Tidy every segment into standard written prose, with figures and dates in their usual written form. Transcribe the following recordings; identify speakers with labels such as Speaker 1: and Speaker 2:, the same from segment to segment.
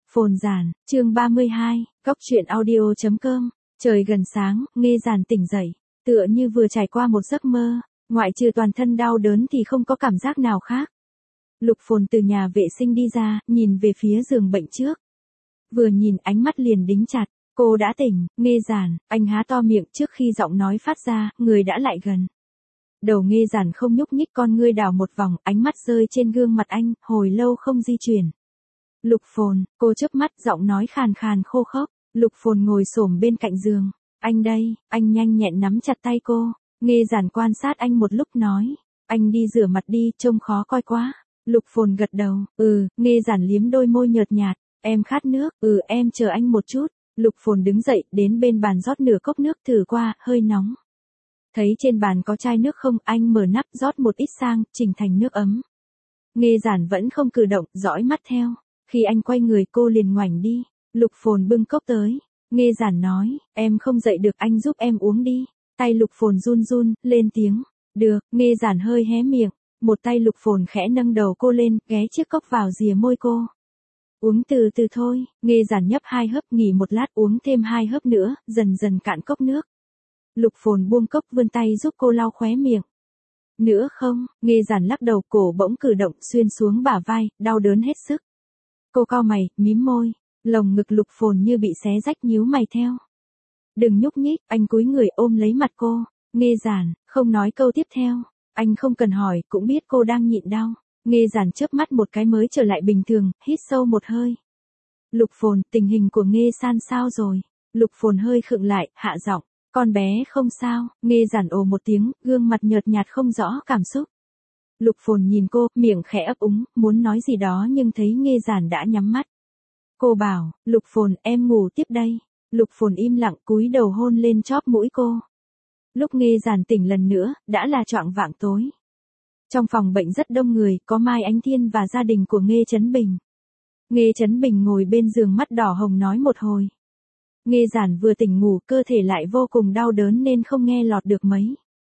Speaker 1: Phồn giản, chương 32, Cóc truyện audio.com. Trời gần sáng, Nghê Giản tỉnh dậy, tựa như vừa trải qua một giấc mơ, ngoại trừ toàn thân đau đớn thì không có cảm giác nào khác. Lục Phồn từ nhà vệ sinh đi ra, nhìn về phía giường bệnh trước. Vừa nhìn ánh mắt liền đính chặt, cô đã tỉnh, Nghê Giản, anh há to miệng trước khi giọng nói phát ra, người đã lại gần. Đầu Nghê Giản không nhúc nhích, con ngươi đảo một vòng, ánh mắt rơi trên gương mặt anh, hồi lâu không di chuyển. Lục Phồn, cô chớp mắt, giọng nói khàn khàn khô khốc. Lục Phồn ngồi xổm bên cạnh giường. Anh đây, anh nhanh nhẹn nắm chặt tay cô. Nghê Giản quan sát anh một lúc nói. Anh đi rửa mặt đi, trông khó coi quá. Lục Phồn gật đầu, Nghê Giản liếm đôi môi nhợt nhạt. Em khát nước, em chờ anh một chút. Lục Phồn đứng dậy, đến bên bàn rót nửa cốc nước thử qua, hơi nóng. Thấy trên bàn có chai nước không, anh mở nắp rót một ít sang, chỉnh thành nước ấm. Nghê Giản vẫn không cử động, dõi mắt theo. Khi anh quay người cô liền ngoảnh đi. Lục Phồn bưng cốc tới. Nghê Giản nói, em không dậy được, anh giúp em uống đi. Tay Lục Phồn run run, lên tiếng. Được, Nghê Giản hơi hé miệng. Một tay Lục Phồn khẽ nâng đầu cô lên, ghé chiếc cốc vào rìa môi cô. Uống từ từ thôi. Nghê Giản nhấp 2 hớp, nghỉ một lát uống thêm 2 hớp nữa, dần dần cạn cốc nước. Lục Phồn buông cốc vươn tay giúp cô lau khóe miệng. Nữa không, Nghê Giản lắc đầu, cổ bỗng cử động xuyên xuống bả vai, đau đớn hết sức. Cô cau mày, mím môi, lồng ngực Lục Phồn như bị xé rách, nhíu mày theo. Đừng nhúc nhích, anh cúi người ôm lấy mặt cô. Nghê Giản, không nói câu tiếp theo. Anh không cần hỏi, cũng biết cô đang nhịn đau. Nghê Giản chớp mắt một cái mới trở lại bình thường, hít sâu một hơi. Lục Phồn, tình hình của Nghê San sao rồi? Lục Phồn hơi khựng lại, hạ giọng. Con bé không sao. Nghê Giản ồ một tiếng, gương mặt nhợt nhạt không rõ cảm xúc. Lục Phồn nhìn cô, miệng khẽ ấp úng, muốn nói gì đó nhưng thấy Nghê Giản đã nhắm mắt. Cô bảo, Lục Phồn, em ngủ tiếp đây. Lục Phồn im lặng, cúi đầu hôn lên chóp mũi cô. Lúc Nghê Giản tỉnh lần nữa, đã là choạng vạng tối. Trong phòng bệnh rất đông người, có Mai Ánh Thiên và gia đình của Nghê Chấn Bình. Nghê Chấn Bình ngồi bên giường mắt đỏ hồng nói một hồi. Nghê Giản vừa tỉnh ngủ, cơ thể lại vô cùng đau đớn nên không nghe lọt được mấy.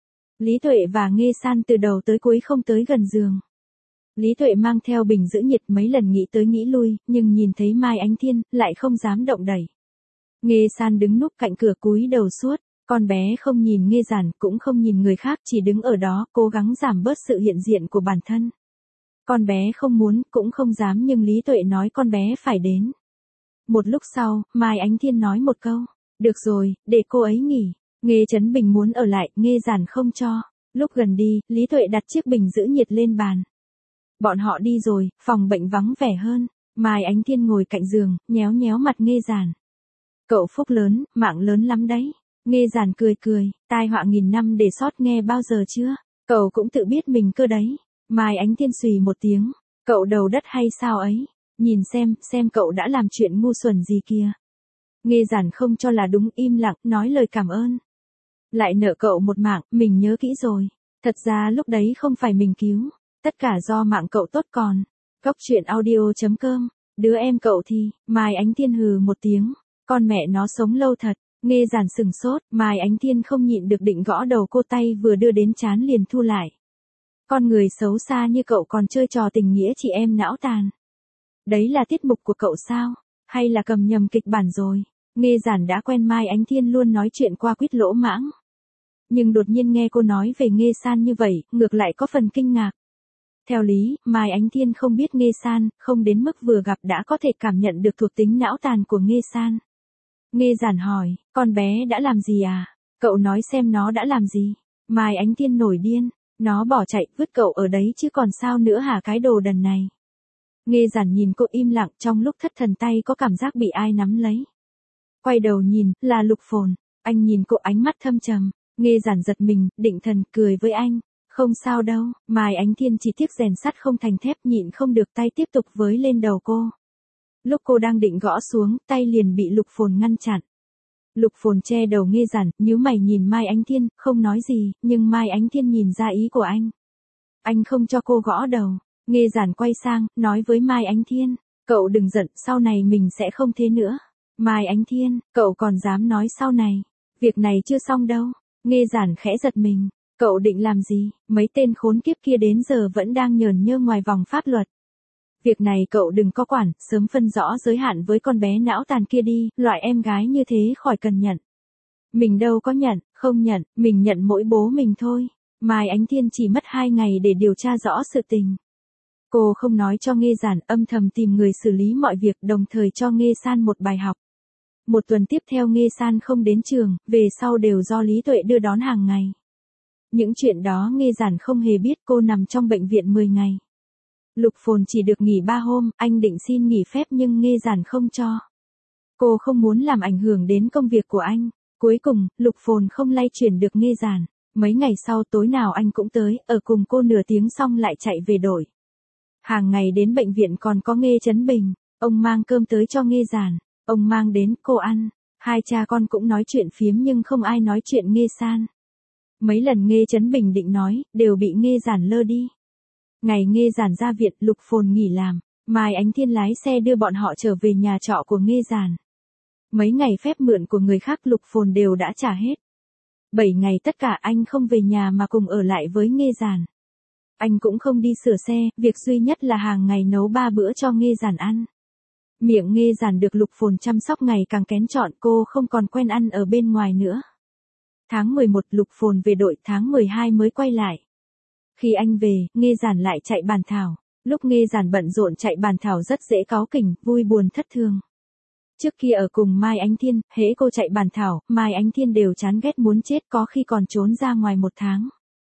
Speaker 1: Lý Tuệ và Nghê San từ đầu tới cuối không tới gần giường. Lý Tuệ mang theo bình giữ nhiệt, mấy lần nghĩ tới nghĩ lui, nhưng nhìn thấy Mai Ánh Thiên, lại không dám động đẩy. Nghê San đứng núp cạnh cửa cúi đầu suốt, con bé không nhìn Nghê Giản, cũng không nhìn người khác, chỉ đứng ở đó, cố gắng giảm bớt sự hiện diện của bản thân. Con bé không muốn, cũng không dám, nhưng Lý Tuệ nói con bé phải đến. Một lúc sau, Mai Ánh Thiên nói một câu, được rồi, để cô ấy nghỉ. Nghê Chấn Bình muốn ở lại, Nghê Giản không cho. Lúc gần đi, Lý Tuệ đặt chiếc bình giữ nhiệt lên bàn. Bọn họ đi rồi, phòng bệnh vắng vẻ hơn. Mai Ánh Thiên ngồi cạnh giường, nhéo nhéo mặt Nghê Giản. Cậu phúc lớn, mạng lớn lắm đấy. Nghê Giản cười cười, tai họa nghìn năm để sót nghe bao giờ chưa? Cậu cũng tự biết mình cơ đấy. Mai Ánh Thiên xùy một tiếng, cậu đầu đất hay sao ấy? Nhìn xem cậu đã làm chuyện ngu xuẩn gì kìa. Nghê Giản không cho là đúng, im lặng, nói lời cảm ơn. Lại nợ cậu một mạng, mình nhớ kỹ rồi. Thật ra lúc đấy không phải mình cứu. Tất cả do mạng cậu tốt còn. Cóc truyện audio.com. Đứa em cậu thì, Mai Ánh Thiên hừ một tiếng. Con mẹ nó sống lâu thật. Nghê Giản sừng sốt, Mai Ánh Thiên không nhịn được định gõ đầu cô, tay vừa đưa đến trán liền thu lại. Con người xấu xa như cậu còn chơi trò tình nghĩa chị em não tàn. Đấy là tiết mục của cậu sao? Hay là cầm nhầm kịch bản rồi? Nghê Giản đã quen Mai Ánh Thiên luôn nói chuyện qua quýt lỗ mãng. Nhưng đột nhiên nghe cô nói về Nghê San như vậy, ngược lại có phần kinh ngạc. Theo lý, Mai Ánh Thiên không biết Nghê San, không đến mức vừa gặp đã có thể cảm nhận được thuộc tính não tàn của Nghê San. Nghê Giản hỏi, con bé đã làm gì à? Cậu nói xem nó đã làm gì? Mai Ánh Thiên nổi điên, nó bỏ chạy, vứt cậu ở đấy chứ còn sao nữa hả, cái đồ đần này. Nghê Giản nhìn cô im lặng, trong lúc thất thần tay có cảm giác bị ai nắm lấy. Quay đầu nhìn, là Lục Phồn. Anh nhìn cô ánh mắt thâm trầm. Nghê Giản giật mình, định thần, cười với anh. Không sao đâu. Mai Ánh Thiên chỉ tiếc rèn sắt không thành thép, nhịn không được tay tiếp tục với lên đầu cô. Lúc cô đang định gõ xuống, tay liền bị Lục Phồn ngăn chặn. Lục Phồn che đầu Nghê Giản, nhíu mày nhìn Mai Ánh Thiên, không nói gì, nhưng Mai Ánh Thiên nhìn ra ý của anh. Anh không cho cô gõ đầu. Nghê Giản quay sang, nói với Mai Ánh Thiên, cậu đừng giận, sau này mình sẽ không thế nữa. Mai Ánh Thiên, cậu còn dám nói sau này, việc này chưa xong đâu. Nghê Giản khẽ giật mình, cậu định làm gì? Mấy tên khốn kiếp kia đến giờ vẫn đang nhởn nhơ ngoài vòng pháp luật. Việc này cậu đừng có quản, sớm phân rõ giới hạn với con bé não tàn kia đi, loại em gái như thế khỏi cần nhận. Mình đâu có nhận, không nhận, mình nhận mỗi bố mình thôi. Mai Ánh Thiên chỉ mất 2 ngày để điều tra rõ sự tình. Cô không nói cho Nghê Giản, âm thầm tìm người xử lý mọi việc, đồng thời cho Nghê San một bài học. Một tuần tiếp theo Nghê San không đến trường, về sau đều do Lý Tuệ đưa đón hàng ngày. Những chuyện đó Nghê Giản không hề biết, cô nằm trong bệnh viện 10 ngày. Lục Phồn chỉ được nghỉ 3 hôm, anh định xin nghỉ phép nhưng Nghê Giản không cho. Cô không muốn làm ảnh hưởng đến công việc của anh. Cuối cùng, Lục Phồn không lay chuyển được Nghê Giản. Mấy ngày sau tối nào anh cũng tới, ở cùng cô nửa tiếng xong lại chạy về đổi. Hàng ngày đến bệnh viện còn có Nghê Chấn Bình, ông mang cơm tới cho Nghê Giản, ông mang đến, cô ăn. Hai cha con cũng nói chuyện phiếm nhưng không ai nói chuyện Nghê San. Mấy lần Nghê Chấn Bình định nói, đều bị Nghê Giản lơ đi. Ngày Nghê Giản ra viện, Lục Phồn nghỉ làm, Mai Ánh Thiên lái xe đưa bọn họ trở về nhà trọ của Nghê Giản. Mấy ngày phép mượn của người khác Lục Phồn đều đã trả hết. 7 ngày tất cả anh không về nhà mà cùng ở lại với Nghê Giản. Anh cũng không đi sửa xe, việc duy nhất là hàng ngày nấu 3 bữa cho Nghê Giản ăn. Miệng Nghê Giản được Lục Phồn chăm sóc ngày càng kén chọn, cô không còn quen ăn ở bên ngoài nữa. Tháng 11 Lục Phồn về đội, tháng 12 mới quay lại. Khi anh về, Nghê Giản lại chạy bàn thảo. Lúc Nghê Giản bận rộn chạy bàn thảo rất dễ cáu kỉnh, vui buồn thất thường. Trước kia ở cùng Mai Ánh Thiên, hễ cô chạy bàn thảo, Mai Ánh Thiên đều chán ghét muốn chết, có khi còn trốn ra ngoài 1 tháng.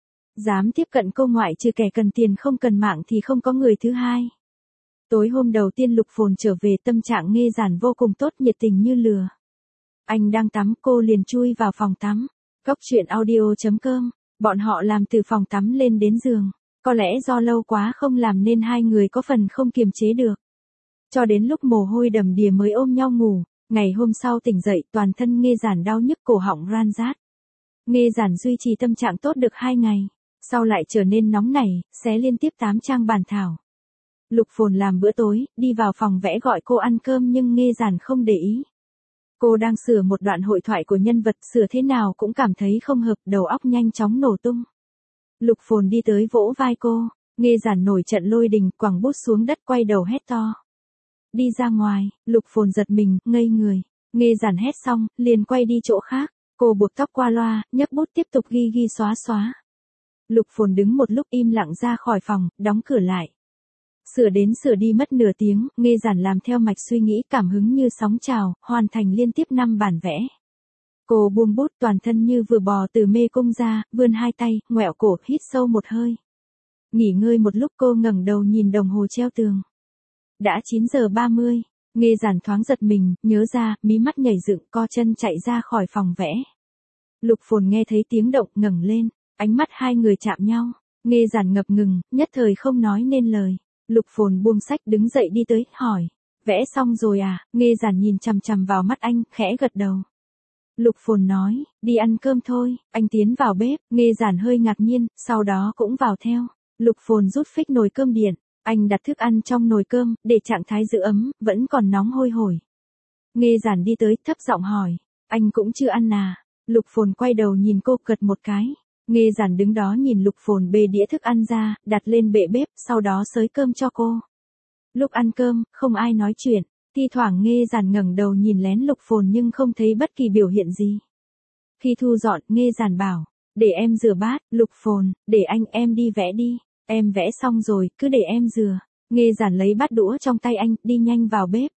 Speaker 1: Dám tiếp cận cô ngoại trừ kẻ cần tiền không cần mạng thì không có người thứ hai. Tối hôm đầu tiên Lục Phồn trở về, tâm trạng Nghê Giản vô cùng tốt, nhiệt tình như lửa. Anh đang tắm, cô liền chui vào phòng tắm. Góc truyện audio.com, bọn họ làm từ phòng tắm lên đến giường. Có lẽ do lâu quá không làm nên hai người có phần không kiềm chế được. Cho đến lúc mồ hôi đầm đìa mới ôm nhau ngủ. Ngày hôm sau tỉnh dậy, toàn thân Nghê Giản đau nhức, cổ họng ran rát. Nghê Giản duy trì tâm trạng tốt được 2 ngày. Sau lại trở nên nóng nảy, xé liên tiếp 8 trang bàn thảo. Lục Phồn làm bữa tối, đi vào phòng vẽ gọi cô ăn cơm nhưng Nghê Giản không để ý. Cô đang sửa một đoạn hội thoại của nhân vật, sửa thế nào cũng cảm thấy không hợp, đầu óc nhanh chóng nổ tung. Lục Phồn đi tới vỗ vai cô, Nghê Giản nổi trận lôi đình, quẳng bút xuống đất, quay đầu hét to. Đi ra ngoài, Lục Phồn giật mình, ngây người. Nghê Giản hét xong, liền quay đi chỗ khác. Cô buộc tóc qua loa, nhấc bút tiếp tục ghi ghi xóa xóa. Lục Phồn đứng một lúc im lặng ra khỏi phòng, đóng cửa lại. Sửa đến sửa đi mất nửa tiếng, Nghê Giản làm theo mạch suy nghĩ, cảm hứng như sóng trào, hoàn thành liên tiếp 5 bản vẽ. Cô buông bút, toàn thân như vừa bò từ mê cung ra, vươn 2 tay, ngoẹo cổ, hít sâu một hơi. Nghỉ ngơi một lúc cô ngẩng đầu nhìn đồng hồ treo tường. Đã 9 giờ 30, Nghê Giản thoáng giật mình, nhớ ra, mí mắt nhảy dựng, co chân chạy ra khỏi phòng vẽ. Lục Phồn nghe thấy tiếng động, ngẩng lên, ánh mắt hai người chạm nhau. Nghê Giản ngập ngừng, nhất thời không nói nên lời. Lục Phồn buông sách đứng dậy đi tới, hỏi. Vẽ xong rồi à? Nghê Giản nhìn chằm chằm vào mắt anh, khẽ gật đầu. Lục Phồn nói, đi ăn cơm thôi. Anh tiến vào bếp, Nghê Giản hơi ngạc nhiên, sau đó cũng vào theo. Lục Phồn rút phích nồi cơm điện. Anh đặt thức ăn trong nồi cơm, để trạng thái giữ ấm, vẫn còn nóng hôi hổi. Nghê Giản đi tới, thấp giọng hỏi. Anh cũng chưa ăn à? Lục Phồn quay đầu nhìn cô, gật một cái. Nghê Giản đứng đó nhìn Lục Phồn bê đĩa thức ăn ra, đặt lên bệ bếp, sau đó xới cơm cho cô. Lúc ăn cơm, không ai nói chuyện. Thi thoảng Nghê Giản ngẩng đầu nhìn lén Lục Phồn nhưng không thấy bất kỳ biểu hiện gì. Khi thu dọn, Nghê Giản bảo. Để em rửa bát. Lục Phồn, để em đi vẽ đi. Em vẽ xong rồi, cứ để em rửa. Nghê Giản lấy bát đũa trong tay anh, đi nhanh vào bếp.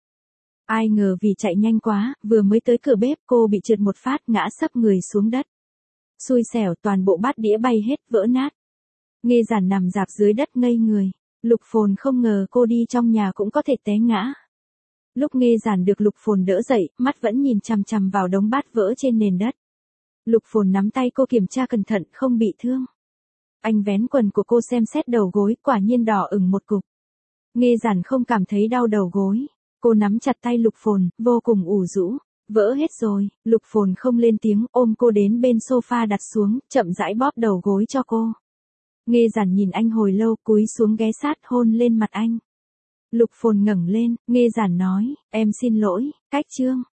Speaker 1: Ai ngờ vì chạy nhanh quá, vừa mới tới cửa bếp cô bị trượt một phát, ngã sấp người xuống đất. Xui xẻo, toàn bộ bát đĩa bay hết, vỡ nát. Nghê Giản nằm rạp dưới đất ngây người. Lục Phồn không ngờ cô đi trong nhà cũng có thể té ngã. Lúc Nghê Giản được Lục Phồn đỡ dậy, mắt vẫn nhìn chằm chằm vào đống bát vỡ trên nền đất. Lục Phồn nắm tay cô kiểm tra cẩn thận, không bị thương. Anh vén quần của cô xem xét đầu gối, quả nhiên đỏ ửng một cục. Nghê Giản không cảm thấy đau đầu gối. Cô nắm chặt tay Lục Phồn, vô cùng ủ rũ. Vỡ hết rồi. Lục Phồn không lên tiếng, ôm cô đến bên sofa đặt xuống, chậm rãi bóp đầu gối cho cô. Nghê Giản nhìn anh hồi lâu, cúi xuống ghé sát, hôn lên mặt anh. Lục Phồn ngẩng lên, Nghê Giản nói, em xin lỗi, cách chương.